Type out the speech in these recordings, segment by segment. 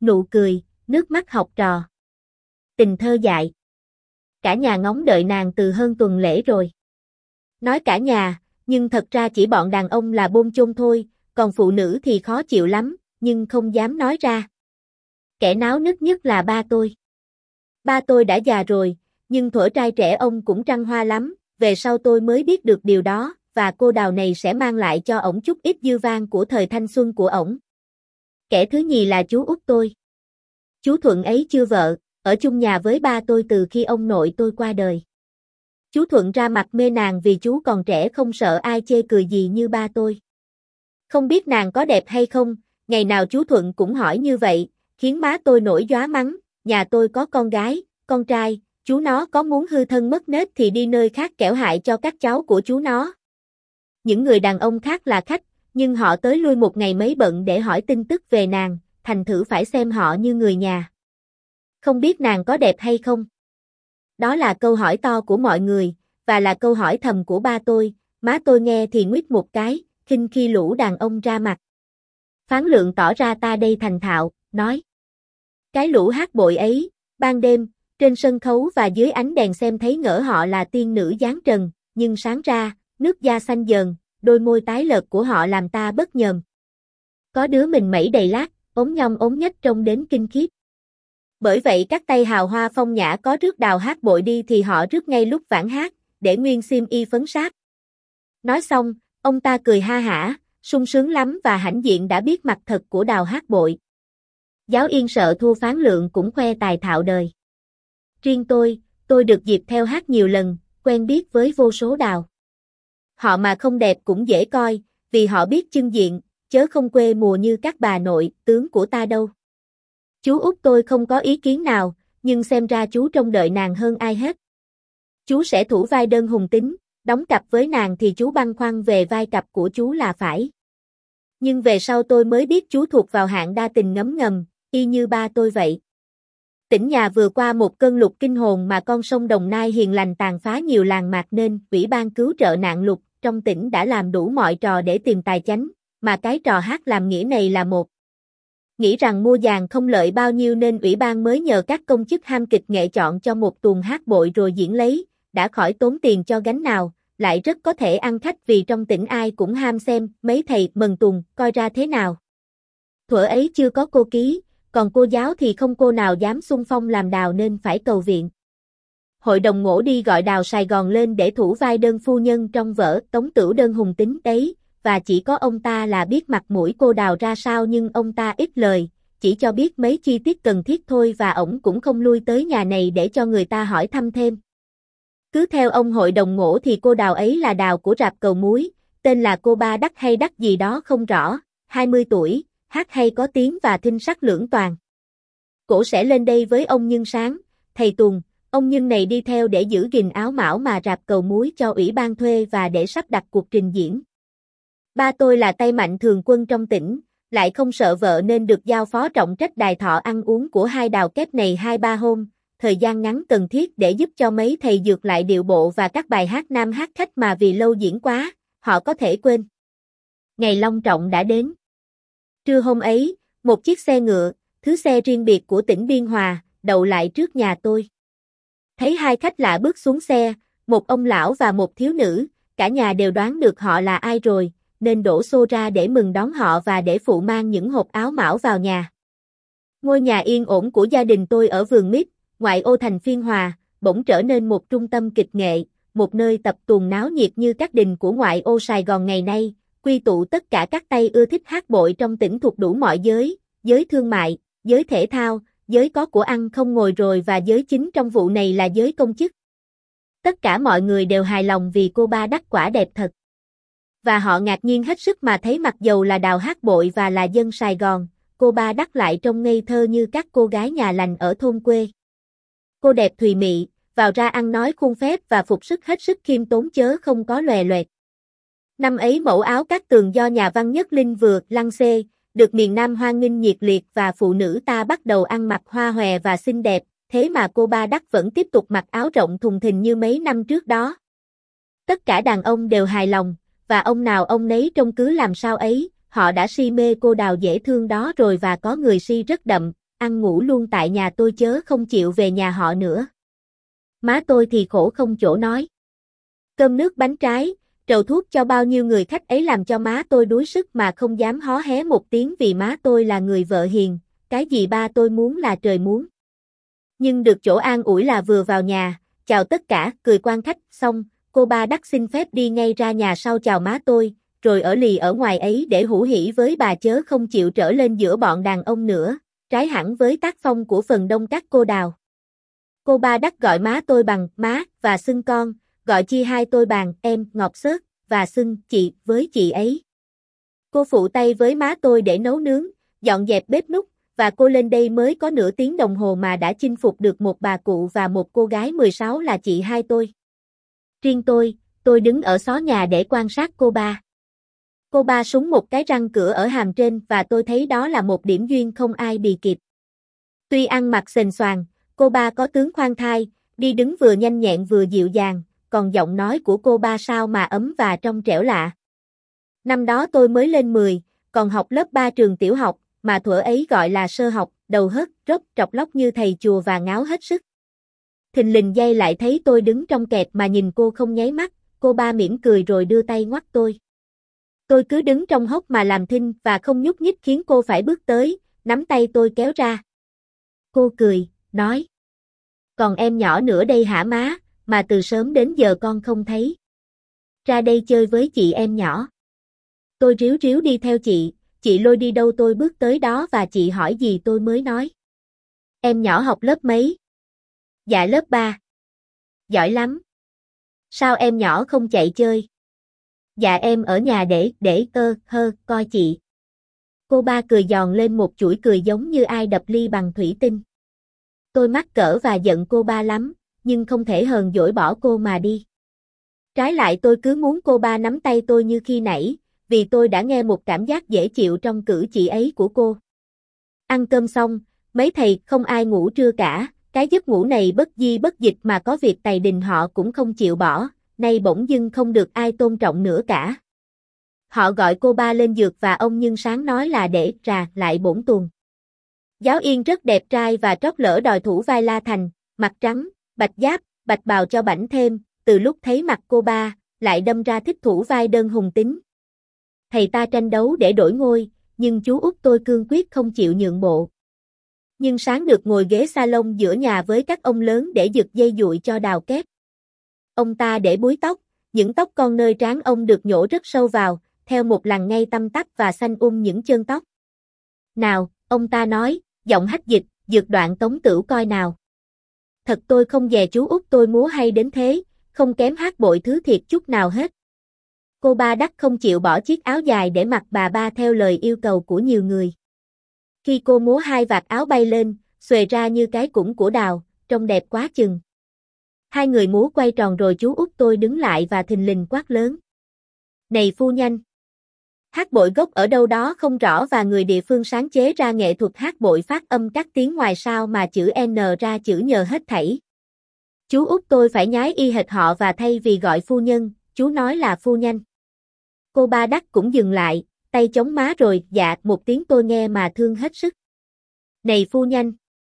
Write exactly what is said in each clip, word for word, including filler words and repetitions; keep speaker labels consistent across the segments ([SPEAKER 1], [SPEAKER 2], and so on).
[SPEAKER 1] nụ cười, nước mắt học trò. Tình thơ dại. Cả nhà ngóng đợi nàng từ hơn tuần lễ rồi. Nói cả nhà, nhưng thật ra chỉ bọn đàn ông là bôn chôn thôi, còn phụ nữ thì khó chịu lắm, nhưng không dám nói ra. Kẻ náo nức nhất là ba tôi. Ba tôi đã già rồi, nhưng thuở trai trẻ ông cũng trăng hoa lắm, về sau tôi mới biết được điều đó, và cô Đào này sẽ mang lại cho ổng chút ít dư vang của thời thanh xuân của ổng. Kẻ thứ nhì là chú út tôi. Chú Thuận ấy chưa vợ, ở chung nhà với ba tôi từ khi ông nội tôi qua đời. Chú Thuận ra mặt mê nàng vì chú còn trẻ không sợ ai chê cười gì như ba tôi. Không biết nàng có đẹp hay không, ngày nào chú Thuận cũng hỏi như vậy, khiến má tôi nổi gióa mắng, nhà tôi có con gái, con trai, chú nó có muốn hư thân mất nết thì đi nơi khác kẻo hại cho các cháu của chú nó. Những người đàn ông khác là khách, nhưng họ tới lui một ngày mấy bận để hỏi tin tức về nàng, thành thử phải xem họ như người nhà. Không biết nàng có đẹp hay không? Đó là câu hỏi to của mọi người, và là câu hỏi thầm của ba tôi, má tôi nghe thì nguyết một cái, khinh khi lũ đàn ông ra mặt. Phán Lượng tỏ ra ta đây thành thạo, nói. Cái lũ hát bội ấy, ban đêm, trên sân khấu và dưới ánh đèn xem thấy ngỡ họ là tiên nữ dáng trần, nhưng sáng ra, nước da xanh dờn, đôi môi tái lợt của họ làm ta bất nhờm. Có đứa mình mẩy đầy lát, ốm nhom ốm nhách trông đến kinh khiếp. Bởi vậy các tay hào hoa phong nhã có rước Đào hát bội đi thì họ rước ngay lúc vãn hát, để nguyên xiêm y phấn sát. Nói xong, ông ta cười ha hả, sung sướng lắm và hãnh diện đã biết mặt thật của Đào hát bội. Giáo Yên sợ thua Phán Lượng cũng khoe tài thạo đời. Riêng tôi, tôi được dịp theo hát nhiều lần, quen biết với vô số đào. Họ mà không đẹp cũng dễ coi, vì họ biết chưng diện, chớ không quê mùa như các bà nội, tướng của ta đâu. Chú út tôi không có ý kiến nào, nhưng xem ra chú trông đợi nàng hơn ai hết. Chú sẽ thủ vai đơn hùng tính, đóng cặp với nàng thì chú băn khoăn về vai cặp của chú là phải. Nhưng về sau tôi mới biết chú thuộc vào hạng đa tình ngấm ngầm, y như ba tôi vậy. Tỉnh nhà vừa qua một cơn lụt kinh hồn mà con sông Đồng Nai hiền lành tàn phá nhiều làng mạc nên Ủy ban cứu trợ nạn lụt trong tỉnh đã làm đủ mọi trò để tìm tài chánh, mà cái trò hát làm nghĩa này là một. Nghĩ rằng mua vàng không lợi bao nhiêu nên Ủy ban mới nhờ các công chức ham kịch nghệ chọn cho một tuồng hát bội rồi diễn lấy, đã khỏi tốn tiền cho gánh nào, lại rất có thể ăn khách vì trong tỉnh ai cũng ham xem mấy thầy mần tuồng coi ra thế nào. Thuở ấy chưa có cô ký, còn cô giáo thì không cô nào dám xung phong làm Đào nên phải cầu viện. Hội đồng ngỗ đi gọi Đào Sài Gòn lên để thủ vai đơn phu nhân trong vở Tống Tửu đơn hùng tính đấy, và chỉ có ông ta là biết mặt mũi cô Đào ra sao nhưng ông ta ít lời, chỉ cho biết mấy chi tiết cần thiết thôi và ổng cũng không lui tới nhà này để cho người ta hỏi thăm thêm. Cứ theo ông hội đồng ngỗ thì cô Đào ấy là Đào của rạp Cầu Muối, tên là cô Ba Đắc hay Đắc gì đó không rõ, hai mươi tuổi, hát hay có tiếng và thinh sắc lưỡng toàn. Cổ sẽ lên đây với ông Nhân Sáng, thầy tuồng, ông Nhân này đi theo để giữ gìn áo mão mà rạp Cầu Muối cho Ủy ban thuê và để sắp đặt cuộc trình diễn. Ba tôi là tay mạnh thường quân trong tỉnh, lại không sợ vợ nên được giao phó trọng trách đài thọ ăn uống của hai Đào kép này hai ba hôm, thời gian ngắn cần thiết để giúp cho mấy thầy dược lại điệu bộ và các bài hát nam hát khách mà vì lâu diễn quá, họ có thể quên. Ngày long trọng đã đến. Trưa hôm ấy, một chiếc xe ngựa, thứ xe riêng biệt của tỉnh Biên Hòa, đậu lại trước nhà tôi. Thấy hai khách lạ bước xuống xe, một ông lão và một thiếu nữ, cả nhà đều đoán được họ là ai rồi, nên đổ xô ra để mừng đón họ và để phụ mang những hộp áo mão vào nhà. Ngôi nhà yên ổn của gia đình tôi ở Vườn Mít, ngoại ô thành Phiên Hòa, bỗng trở nên một trung tâm kịch nghệ, một nơi tập tuồng náo nhiệt như các đình của ngoại ô Sài Gòn ngày nay, quy tụ tất cả các tay ưa thích hát bội trong tỉnh thuộc đủ mọi giới, giới thương mại, giới thể thao, giới có của ăn không ngồi rồi và giới chính trong vụ này là giới công chức. Tất cả mọi người đều hài lòng vì cô Ba Đắc quả đẹp thật. Và họ ngạc nhiên hết sức mà thấy mặc dầu là Đào hát bội và là dân Sài Gòn, cô Ba Đắc lại trông ngây thơ như các cô gái nhà lành ở thôn quê. Cô đẹp thùy mị, vào ra ăn nói khuôn phép và phục sức hết sức khiêm tốn chớ không có lòe loẹt. Năm ấy mẫu áo cát tường do nhà văn Nhất Linh vừa lăng xê, được miền Nam hoan nghênh nhiệt liệt và phụ nữ ta bắt đầu ăn mặc hoa hòe và xinh đẹp, thế mà cô Ba Đắc vẫn tiếp tục mặc áo rộng thùng thình như mấy năm trước đó. Tất cả đàn ông đều hài lòng, và ông nào ông nấy trông cứ làm sao ấy, họ đã si mê cô Đào dễ thương đó rồi và có người si rất đậm, ăn ngủ luôn tại nhà tôi chớ không chịu về nhà họ nữa. Má tôi thì khổ không chỗ nói. Cơm nước bánh trái, trầu thuốc cho bao nhiêu người khách ấy làm cho má tôi đuối sức mà không dám hó hé một tiếng vì má tôi là người vợ hiền, cái gì ba tôi muốn là trời muốn. Nhưng được chỗ an ủi là vừa vào nhà, chào tất cả, cười quan khách, xong, cô ba đắc xin phép đi ngay ra nhà sau chào má tôi, rồi ở lì ở ngoài ấy để hủ hỉ với bà chớ không chịu trở lên giữa bọn đàn ông nữa, trái hẳn với tác phong của phần đông các cô đào. Cô ba đắc gọi má tôi bằng má và xưng con, gọi chi hai tôi bằng em, ngọt xớt, và xưng chị với chị ấy. Cô phụ tay với má tôi để nấu nướng, dọn dẹp bếp núc, và cô lên đây mới có nửa tiếng đồng hồ mà đã chinh phục được một bà cụ và một cô gái mười sáu là chị hai tôi. Riêng tôi, tôi đứng ở xó nhà để quan sát cô ba. Cô ba súng một cái răng cửa ở hàm trên và tôi thấy đó là một điểm duyên không ai bì kịp. Tuy ăn mặc xềnh xoàng, cô ba có tướng khoan thai, đi đứng vừa nhanh nhẹn vừa dịu dàng, còn giọng nói của cô ba sao mà ấm và trong trẻo lạ. Năm đó tôi mới lên mười, còn học lớp ba trường tiểu học, mà thuở ấy gọi là sơ học, đầu hớt, rốc, trọc lóc như thầy chùa và ngáo hết sức. Thình lình giây lại thấy tôi đứng trong kẹp mà nhìn cô không nháy mắt, cô ba mỉm cười rồi đưa tay ngoắt tôi. Tôi cứ đứng trong hốc mà làm thinh và không nhúc nhích khiến cô phải bước tới, nắm tay tôi kéo ra. Cô cười, nói. Còn em nhỏ nữa đây hả má, mà từ sớm đến giờ con không thấy. Ra đây chơi với chị em nhỏ. Tôi ríu ríu đi theo chị, chị lôi đi đâu tôi bước tới đó và chị hỏi gì tôi mới nói. Em nhỏ học lớp mấy? Dạ lớp ba. Giỏi lắm. Sao em nhỏ không chạy chơi? Dạ em ở nhà để, để, ơ, hơ, coi chị. Cô ba cười giòn lên một chuỗi cười giống như ai đập ly bằng thủy tinh. Tôi mắc cỡ và giận cô ba lắm, nhưng không thể hờn dỗi bỏ cô mà đi. Trái lại tôi cứ muốn cô ba nắm tay tôi như khi nãy, vì tôi đã nghe một cảm giác dễ chịu trong cử chỉ ấy của cô. Ăn cơm xong, mấy thầy không ai ngủ trưa cả, cái giấc ngủ này bất di bất dịch mà có việc tày đình họ cũng không chịu bỏ, nay bỗng dưng không được ai tôn trọng nữa cả. Họ gọi cô ba lên dược và ông nhưng sáng nói là để rà lại bổn tuần. Giáo Yên rất đẹp trai và trót lỡ đòi thủ vai La Thành, mặt trắng, bạch giáp, bạch bào cho bảnh thêm, từ lúc thấy mặt cô ba, lại đâm ra thích thủ vai đơn hùng tính. Thầy ta tranh đấu để đổi ngôi, nhưng chú út tôi cương quyết không chịu nhượng bộ. Nhưng sáng được ngồi ghế salon giữa nhà với các ông lớn để giật dây dụi cho đào kép. Ông ta để búi tóc, những tóc con nơi trán ông được nhổ rất sâu vào, theo một lằn ngay tăm tắp và xanh um những chân tóc. Nào, ông ta nói, giọng hách dịch, dược đoạn Tống Tửu coi nào. Thật tôi không dè chú út tôi múa hay đến thế, không kém hát bội thứ thiệt chút nào hết. Cô ba đắc không chịu bỏ chiếc áo dài để mặc bà ba theo lời yêu cầu của nhiều người. Khi cô múa hai vạt áo bay lên, xuề ra như cái cũng của đào, trông đẹp quá chừng. Hai người múa quay tròn rồi chú út tôi đứng lại và thình lình quát lớn. Này phu nhân! Hát bội gốc ở đâu đó không rõ và người địa phương sáng chế ra nghệ thuật hát bội phát âm các tiếng ngoài sao mà chữ N ra chữ nhờ hết thảy. Chú út tôi phải nhái y hệt họ và thay vì gọi phu nhân, chú nói là phu nhân. Cô ba đắc cũng dừng lại, tay chống má rồi, dạ, một tiếng tôi nghe mà thương hết sức. Này phu nhân!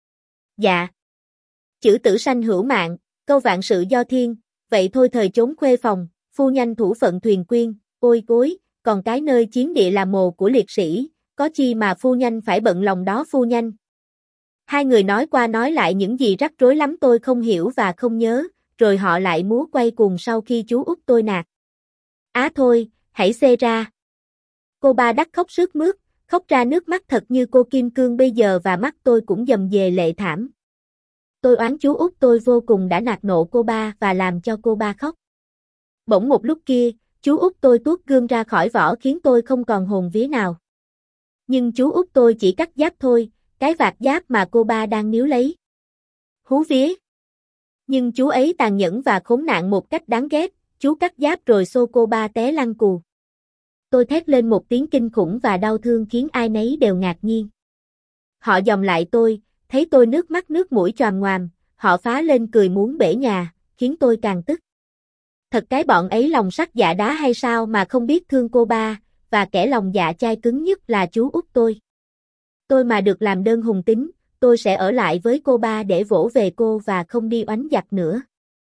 [SPEAKER 1] Dạ! Chữ tử sanh hữu mạng, câu vạn sự do thiên, vậy thôi thời trốn khuê phòng, phu nhân thủ phận thuyền quyên, ôi gối, còn cái nơi chiến địa là mồ của liệt sĩ, có chi mà phu nhân phải bận lòng đó phu nhân. Hai người nói qua nói lại những gì rắc rối lắm tôi không hiểu và không nhớ, rồi họ lại múa quay cuồng sau khi chú út tôi nạt. Á thôi, hãy xê ra. Cô ba đắc khóc sướt mướt, khóc ra nước mắt thật như cô kim cương bây giờ và mắt tôi cũng dầm dề lệ thảm. Tôi oán chú út tôi vô cùng đã nạt nộ cô ba và làm cho cô ba khóc. Bỗng một lúc kia, chú út tôi tuốt gươm ra khỏi vỏ khiến tôi không còn hồn vía nào. Nhưng chú út tôi chỉ cắt giáp thôi, cái vạt giáp mà cô ba đang níu lấy. Hú vía! Nhưng chú ấy tàn nhẫn và khốn nạn một cách đáng ghét, chú cắt giáp rồi xô cô ba té lăn cù. Tôi thét lên một tiếng kinh khủng và đau thương khiến ai nấy đều ngạc nhiên. Họ dòm lại tôi, thấy tôi nước mắt nước mũi choàm ngoàm, họ phá lên cười muốn bể nhà, khiến tôi càng tức. Thật cái bọn ấy lòng sắt dạ đá hay sao mà không biết thương cô ba, và kẻ lòng dạ chai cứng nhất là chú út tôi. Tôi mà được làm đơn hùng tính, tôi sẽ ở lại với cô ba để vỗ về cô và không đi oánh giặc nữa.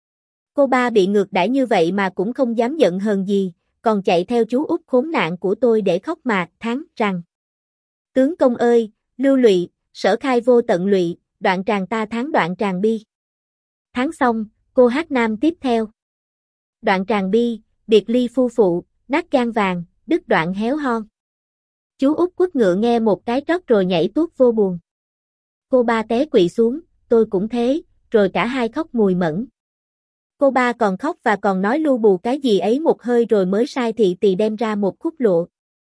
[SPEAKER 1] Cô ba bị ngược đãi như vậy mà cũng không dám giận hờn gì, còn chạy theo chú út khốn nạn của tôi để khóc mà thán rằng: Tướng công ơi, lưu lụy, sở khai vô tận lụy, đoạn tràng ta thán đoạn tràng bi. Tháng xong, cô hát nam tiếp theo. Đoạn tràng bi, biệt ly phu phụ, nát gan vàng, đứt đoạn héo hon. Chú út quất ngựa nghe một cái trót rồi nhảy tuốt vô buồn. Cô ba té quỵ xuống, tôi cũng thế, rồi cả hai khóc mùi mẫn. Cô ba còn khóc và còn nói lu bù cái gì ấy một hơi rồi mới sai thị tỳ đem ra một khúc lụa.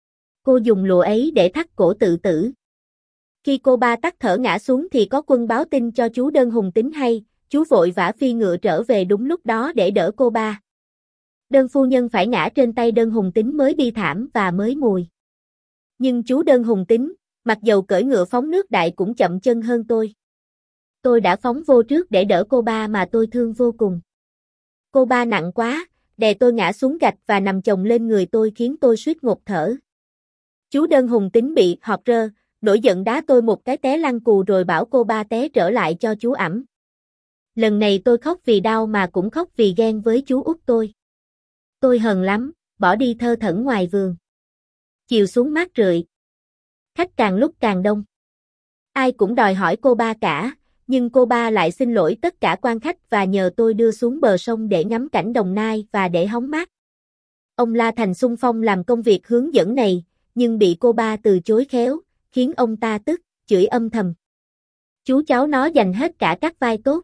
[SPEAKER 1] Cô dùng lụa ấy để thắt cổ tự tử. Khi cô ba tắt thở ngã xuống thì có quân báo tin cho chú Đơn Hùng Tín hay, chú vội vã phi ngựa trở về đúng lúc đó để đỡ cô ba. Đơn phu nhân phải ngã trên tay Đơn Hùng Tín mới bi thảm và mới mùi. Nhưng chú Đơn Hùng Tín, mặc dầu cởi ngựa phóng nước đại cũng chậm chân hơn tôi. Tôi đã phóng vô trước để đỡ cô ba mà tôi thương vô cùng. Cô ba nặng quá, đè tôi ngã xuống gạch và nằm chồng lên người tôi khiến tôi suýt ngột thở. Chú Đơn Hùng Tín bị họt rơ, nổi giận đá tôi một cái té lăn cù rồi bảo cô ba té trở lại cho chú ẵm. Lần này tôi khóc vì đau mà cũng khóc vì ghen với chú út tôi. Tôi hờn lắm, bỏ đi thơ thẩn ngoài vườn. Chiều xuống mát rượi. Khách càng lúc càng đông. Ai cũng đòi hỏi cô ba cả, nhưng cô ba lại xin lỗi tất cả quan khách và nhờ tôi đưa xuống bờ sông để ngắm cảnh Đồng Nai và để hóng mát. Ông La Thành xung phong làm công việc hướng dẫn này, nhưng bị cô ba từ chối khéo, khiến ông ta tức, chửi âm thầm. Chú cháu nó giành hết cả các vai tốt.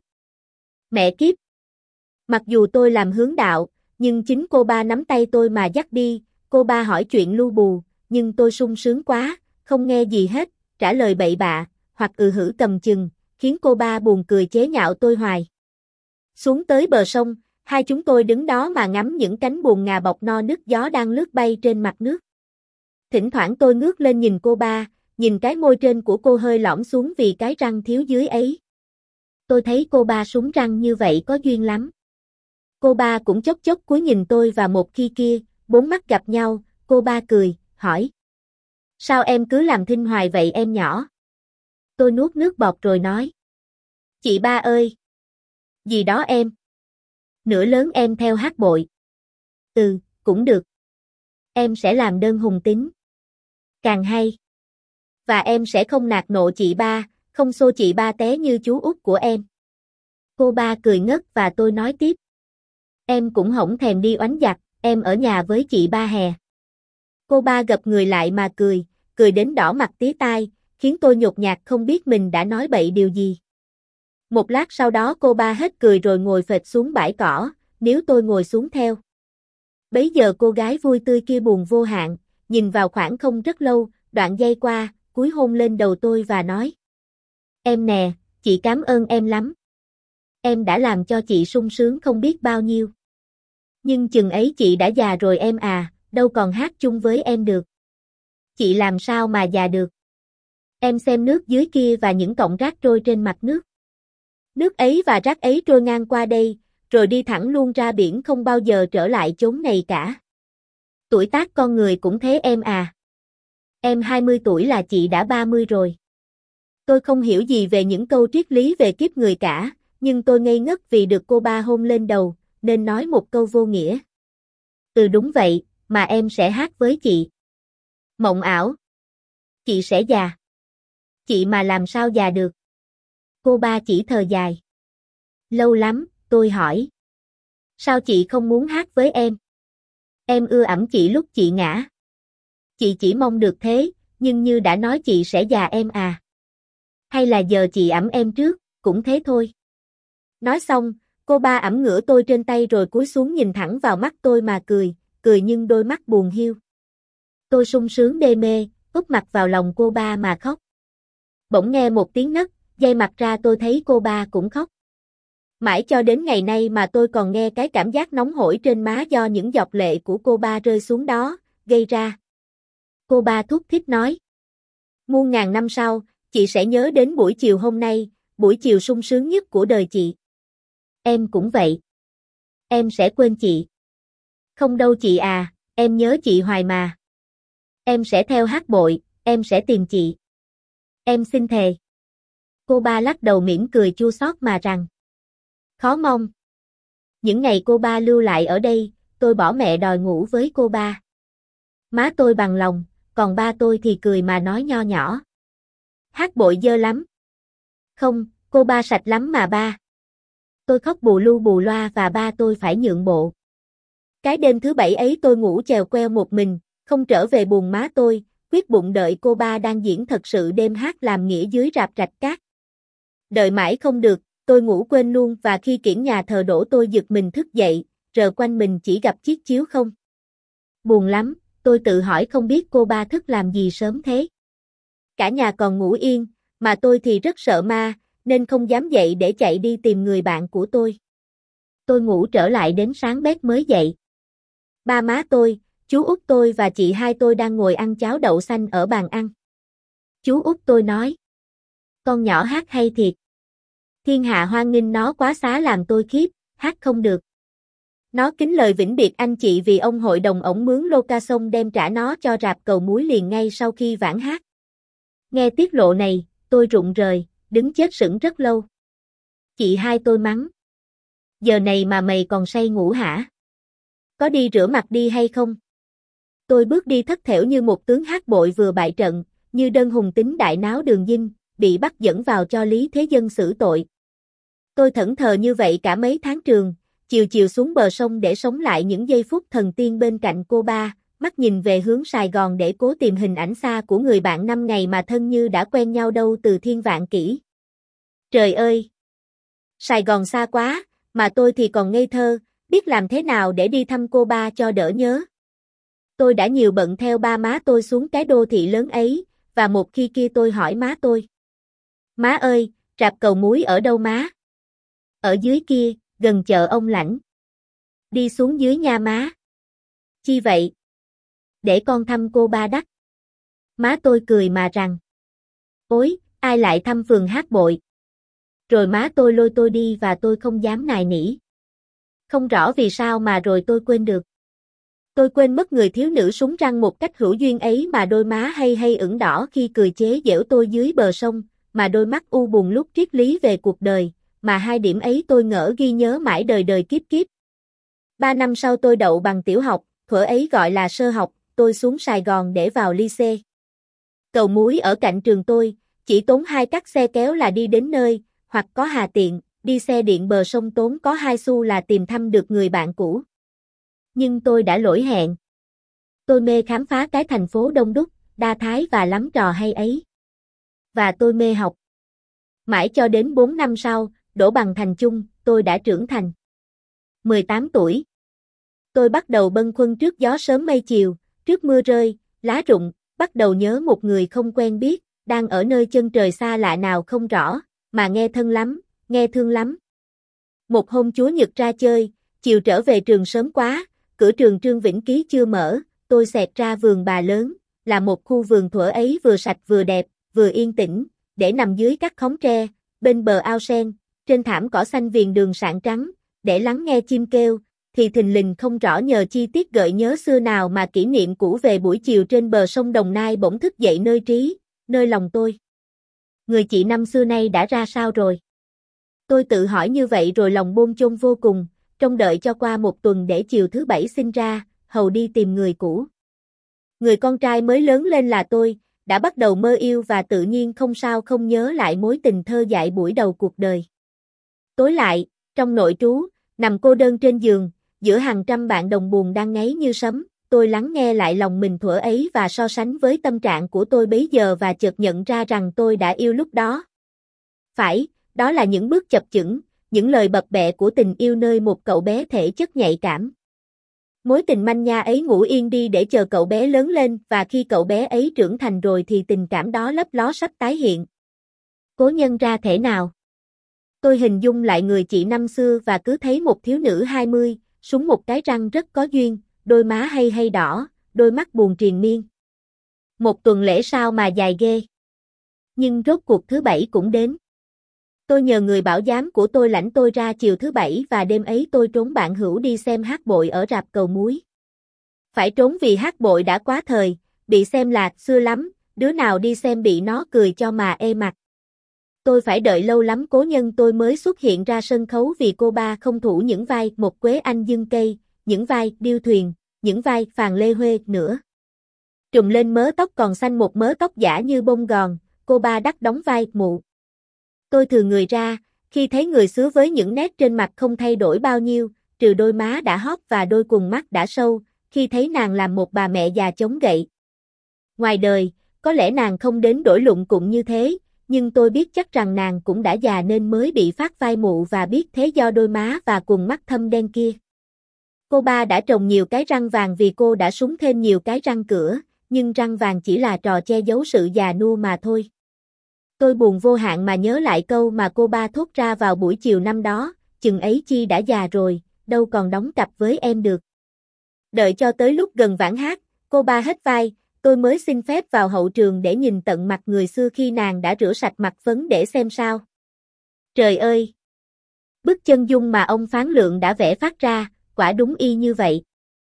[SPEAKER 1] Mẹ kiếp! Mặc dù tôi làm hướng đạo, nhưng chính cô ba nắm tay tôi mà dắt đi, cô ba hỏi chuyện lu bù, nhưng tôi sung sướng quá, không nghe gì hết, trả lời bậy bạ, hoặc ừ hử cầm chừng, khiến cô ba buồn cười chế nhạo tôi hoài. Xuống tới bờ sông, hai chúng tôi đứng đó mà ngắm những cánh buồm ngà bọc no nước gió đang lướt bay trên mặt nước. Thỉnh thoảng tôi ngước lên nhìn cô ba, nhìn cái môi trên của cô hơi lõm xuống vì cái răng thiếu dưới ấy. Tôi thấy cô ba súng răng như vậy có duyên lắm. Cô ba cũng chốc chốc cúi nhìn tôi và một khi kia, bốn mắt gặp nhau, cô ba cười, hỏi. Sao em cứ làm thinh hoài vậy em nhỏ? Tôi nuốt nước bọt rồi nói. Chị ba ơi! Gì đó em? Nửa lớn em theo hát bội. Ừ, cũng được. Em sẽ làm Đơn Hùng Tín. Càng hay. Và em sẽ không nạt nộ chị ba, không xô chị ba té như chú út của em. Cô ba cười ngất và tôi nói tiếp. Em cũng hổng thèm đi oánh giặc, em ở nhà với chị ba hè. Cô ba gập người lại mà cười, cười đến đỏ mặt tía tai, khiến tôi nhột nhạt không biết mình đã nói bậy điều gì. Một lát sau đó cô ba hết cười rồi ngồi phệt xuống bãi cỏ, nếu tôi ngồi xuống theo. Bấy giờ cô gái vui tươi kia buồn vô hạn, nhìn vào khoảng không rất lâu, đoạn giây qua, cúi hôn lên đầu tôi và nói. Em nè, chị cảm ơn em lắm. Em đã làm cho chị sung sướng không biết bao nhiêu. Nhưng chừng ấy chị đã già rồi em à, đâu còn hát chung với em được. Chị làm sao mà già được. Em xem nước dưới kia và những cọng rác trôi trên mặt nước. Nước ấy và rác ấy trôi ngang qua đây, rồi đi thẳng luôn ra biển không bao giờ trở lại chốn này cả. Tuổi tác con người cũng thế em à. Em hai mươi tuổi là chị đã ba mươi rồi. Tôi không hiểu gì về những câu triết lý về kiếp người cả, nhưng tôi ngây ngất vì được cô ba hôn lên đầu, nên nói một câu vô nghĩa. Ừ đúng vậy, mà em sẽ hát với chị. Mộng ảo. Chị sẽ già. Chị mà làm sao già được. Cô ba chỉ thở dài. Lâu lắm, tôi hỏi. Sao chị không muốn hát với em? Em ưa ẵm chị lúc chị ngã. Chị chỉ mong được thế, nhưng như đã nói chị sẽ già em à. Hay là giờ chị ẵm em trước, cũng thế thôi. Nói xong, cô ba ẵm ngửa tôi trên tay rồi cúi xuống nhìn thẳng vào mắt tôi mà cười, cười nhưng đôi mắt buồn hiu. Tôi sung sướng đê mê, úp mặt vào lòng cô ba mà khóc. Bỗng nghe một tiếng nấc, giây mặt ra tôi thấy cô ba cũng khóc. Mãi cho đến ngày nay mà tôi còn nghe cái cảm giác nóng hổi trên má do những giọt lệ của cô ba rơi xuống đó, gây ra. Cô ba thút thít nói. Muôn ngàn năm sau, chị sẽ nhớ đến buổi chiều hôm nay, buổi chiều sung sướng nhất của đời chị. Em cũng vậy. Em sẽ quên chị. Không đâu chị à, em nhớ chị hoài mà. Em sẽ theo hát bội, em sẽ tìm chị. Em xin thề. Cô ba lắc đầu mỉm cười chua xót mà rằng. Khó mong. Những ngày cô ba lưu lại ở đây, tôi bỏ mẹ đòi ngủ với cô ba. Má tôi bằng lòng, còn ba tôi thì cười mà nói nho nhỏ. Hát bội dơ lắm. Không, cô ba sạch lắm mà ba. Tôi khóc bù lu bù loa và ba tôi phải nhượng bộ. Cái đêm thứ bảy ấy tôi ngủ chèo queo một mình, không trở về buồng má tôi, quyết bụng đợi cô ba đang diễn thật sự đêm hát làm nghĩa dưới rạp rạch cát. Đợi mãi không được, tôi ngủ quên luôn và khi kiển nhà thờ đổ tôi giật mình thức dậy, rờ quanh mình chỉ gặp chiếc chiếu không. Buồn lắm, tôi tự hỏi không biết cô ba thức làm gì sớm thế. Cả nhà còn ngủ yên, mà tôi thì rất sợ ma, nên không dám dậy để chạy đi tìm người bạn của tôi. Tôi ngủ trở lại đến sáng bét mới dậy. Ba má tôi, chú út tôi và chị hai tôi đang ngồi ăn cháo đậu xanh ở bàn ăn. Chú út tôi nói. Con nhỏ hát hay thiệt. Thiên hạ hoan nghênh nó quá xá làm tôi khiếp, hát không được. Nó kính lời vĩnh biệt anh chị vì ông hội đồng ổng mướn lô ca sông đem trả nó cho rạp Cầu Muối liền ngay sau khi vãn hát. Nghe tiết lộ này, tôi rụng rời, đứng chết sững rất lâu. Chị hai tôi mắng. Giờ này mà mày còn say ngủ hả? Có đi rửa mặt đi hay không? Tôi bước đi thất thểu như một tướng hát bội vừa bại trận, như đơn hùng tính đại náo đường dinh, bị bắt dẫn vào cho Lý Thế Dân xử tội. Tôi thẫn thờ như vậy cả mấy tháng trường, chiều chiều xuống bờ sông để sống lại những giây phút thần tiên bên cạnh cô ba, mắt nhìn về hướng Sài Gòn để cố tìm hình ảnh xa của người bạn năm ngày mà thân như đã quen nhau đâu từ thiên vạn kỷ. Trời ơi! Sài Gòn xa quá, mà tôi thì còn ngây thơ, biết làm thế nào để đi thăm cô ba cho đỡ nhớ. Tôi đã nhiều bận theo ba má tôi xuống cái đô thị lớn ấy, và một khi kia tôi hỏi má tôi. Má ơi, rạp Cầu Muối ở đâu má? Ở dưới kia, gần chợ Ông Lãnh. Đi xuống dưới nha má. Chi vậy? Để con thăm cô ba đắt. Má tôi cười mà rằng. Ôi, ai lại thăm phường hát bội? Rồi má tôi lôi tôi đi và tôi không dám nài nỉ. Không rõ vì sao mà rồi tôi quên được. Tôi quên mất người thiếu nữ súng răng một cách hữu duyên ấy mà đôi má hay hay ửng đỏ khi cười chế giễu tôi dưới bờ sông, mà đôi mắt u buồn lúc triết lý về cuộc đời, mà hai điểm ấy tôi ngỡ ghi nhớ mãi đời đời kiếp kiếp. Ba năm sau tôi đậu bằng tiểu học, thuở ấy gọi là sơ học, tôi xuống Sài Gòn để vào lycée. Cầu Muối ở cạnh trường tôi, chỉ tốn hai cắt xe kéo là đi đến nơi, hoặc có hà tiện, đi xe điện bờ sông tốn có hai xu là tìm thăm được người bạn cũ. Nhưng tôi đã lỗi hẹn. Tôi mê khám phá cái thành phố đông đúc, đa thái và lắm trò hay ấy. Và tôi mê học. Mãi cho đến bốn năm sau, đỗ bằng thành chung, tôi đã trưởng thành. mười tám tuổi. Tôi bắt đầu bâng khuâng trước gió sớm mây chiều, trước mưa rơi, lá rụng, bắt đầu nhớ một người không quen biết, đang ở nơi chân trời xa lạ nào không rõ, mà nghe thân lắm, nghe thương lắm. Một hôm Chúa Nhật ra chơi, chiều trở về trường sớm quá, cửa trường Trương Vĩnh Ký chưa mở, tôi xẹt ra vườn bà lớn, là một khu vườn thuở ấy vừa sạch vừa đẹp, vừa yên tĩnh, để nằm dưới các khóm tre, bên bờ ao sen, trên thảm cỏ xanh viền đường sạn trắng, để lắng nghe chim kêu, thì thình lình không rõ nhờ chi tiết gợi nhớ xưa nào mà kỷ niệm cũ về buổi chiều trên bờ sông Đồng Nai bỗng thức dậy nơi trí, nơi lòng tôi. Người chị năm xưa nay đã ra sao rồi? Tôi tự hỏi như vậy rồi lòng bôn chôn vô cùng, trông đợi cho qua một tuần để chiều thứ bảy sinh ra, hầu đi tìm người cũ. Người con trai mới lớn lên là tôi, đã bắt đầu mơ yêu và tự nhiên không sao không nhớ lại mối tình thơ dại buổi đầu cuộc đời. Tối lại, trong nội trú, nằm cô đơn trên giường, giữa hàng trăm bạn đồng buồn đang ngáy như sấm, tôi lắng nghe lại lòng mình thuở ấy và so sánh với tâm trạng của tôi bấy giờ và chợt nhận ra rằng tôi đã yêu lúc đó. Phải, đó là những bước chập chững, những lời bập bẹ của tình yêu nơi một cậu bé thể chất nhạy cảm. Mối tình manh nha ấy ngủ yên đi để chờ cậu bé lớn lên và khi cậu bé ấy trưởng thành rồi thì tình cảm đó lấp ló sắp tái hiện. Cố nhân ra thể nào? Tôi hình dung lại người chị năm xưa và cứ thấy một thiếu nữ hai mươi, súng một cái răng rất có duyên, đôi má hay hay đỏ, đôi mắt buồn triền miên. Một tuần lễ sao mà dài ghê. Nhưng rốt cuộc thứ bảy cũng đến. Tôi nhờ người bảo giám của tôi lãnh tôi ra chiều thứ bảy và đêm ấy tôi trốn bạn hữu đi xem hát bội ở rạp Cầu Muối. Phải trốn vì hát bội đã quá thời, bị xem là xưa lắm, đứa nào đi xem bị nó cười cho mà ê mặt. Tôi phải đợi lâu lắm cố nhân tôi mới xuất hiện ra sân khấu vì cô ba không thủ những vai Một Quế Anh Dương Cây, những vai Điêu Thuyền, những vai Phàn Lê Huê nữa. Trùm lên mớ tóc còn xanh một mớ tóc giả như bông gòn, cô ba đắc đóng vai Mụ. Tôi thừa người ra, khi thấy người xứ với những nét trên mặt không thay đổi bao nhiêu, trừ đôi má đã hóp và đôi quầng mắt đã sâu, khi thấy nàng làm một bà mẹ già chống gậy. Ngoài đời, có lẽ nàng không đến đổi lụng cụng như thế, nhưng tôi biết chắc rằng nàng cũng đã già nên mới bị phát vai Mụ và biết thế do đôi má và quầng mắt thâm đen kia. Cô ba đã trồng nhiều cái răng vàng vì cô đã súng thêm nhiều cái răng cửa, nhưng răng vàng chỉ là trò che giấu sự già nua mà thôi. Tôi buồn vô hạn mà nhớ lại câu mà cô ba thốt ra vào buổi chiều năm đó, chừng ấy chi đã già rồi, đâu còn đóng cặp với em được. Đợi cho tới lúc gần vãn hát, cô ba hết vai, tôi mới xin phép vào hậu trường để nhìn tận mặt người xưa khi nàng đã rửa sạch mặt phấn để xem sao. Trời ơi! Bức chân dung mà ông Phán Lượng đã vẽ phát ra, quả đúng y như vậy.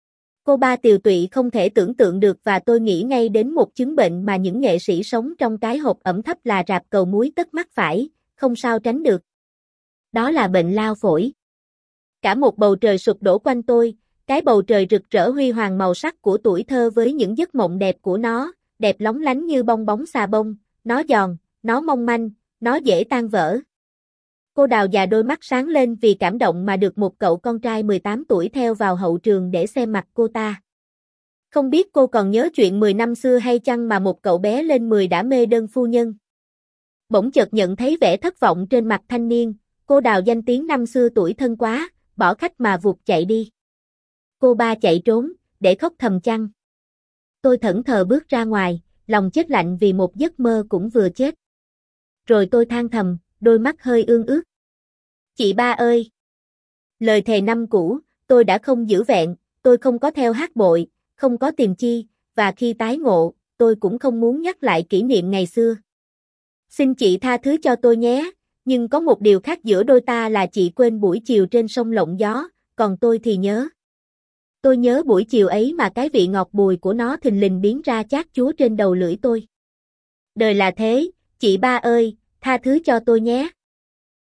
[SPEAKER 1] Cô ba tiều tụy không thể tưởng tượng được và tôi nghĩ ngay đến một chứng bệnh mà những nghệ sĩ sống trong cái hộp ẩm thấp là rạp cầu muối tất mắc phải, không sao tránh được. Đó là bệnh lao phổi. Cả một bầu trời sụp đổ quanh tôi, cái bầu trời rực rỡ huy hoàng màu sắc của tuổi thơ với những giấc mộng đẹp của nó, đẹp lóng lánh như bong bóng xà bông, nó giòn, nó mong manh, nó dễ tan vỡ. Cô Đào già đôi mắt sáng lên vì cảm động mà được một cậu con trai mười tám tuổi theo vào hậu trường để xem mặt cô ta. Không biết cô còn nhớ chuyện mười năm xưa hay chăng mà một cậu bé lên mười đã mê đơn phu nhân. Bỗng chợt nhận thấy vẻ thất vọng trên mặt thanh niên, cô Đào danh tiếng năm xưa tuổi thân quá, bỏ khách mà vụt chạy đi. Cô ba chạy trốn, để khóc thầm chăng. Tôi thẫn thờ bước ra ngoài, lòng chết lạnh vì một giấc mơ cũng vừa chết. Rồi tôi than thầm, đôi mắt hơi ương ướt. Chị ba ơi! Lời thề năm cũ, tôi đã không giữ vẹn, tôi không có theo hát bội, không có tìm chi, và khi tái ngộ, tôi cũng không muốn nhắc lại kỷ niệm ngày xưa. Xin chị tha thứ cho tôi nhé, nhưng có một điều khác giữa đôi ta là chị quên buổi chiều trên sông Lộng Gió, còn tôi thì nhớ. Tôi nhớ buổi chiều ấy mà cái vị ngọt bùi của nó thình lình biến ra chát chúa trên đầu lưỡi tôi. Đời là thế, chị ba ơi, tha thứ cho tôi nhé.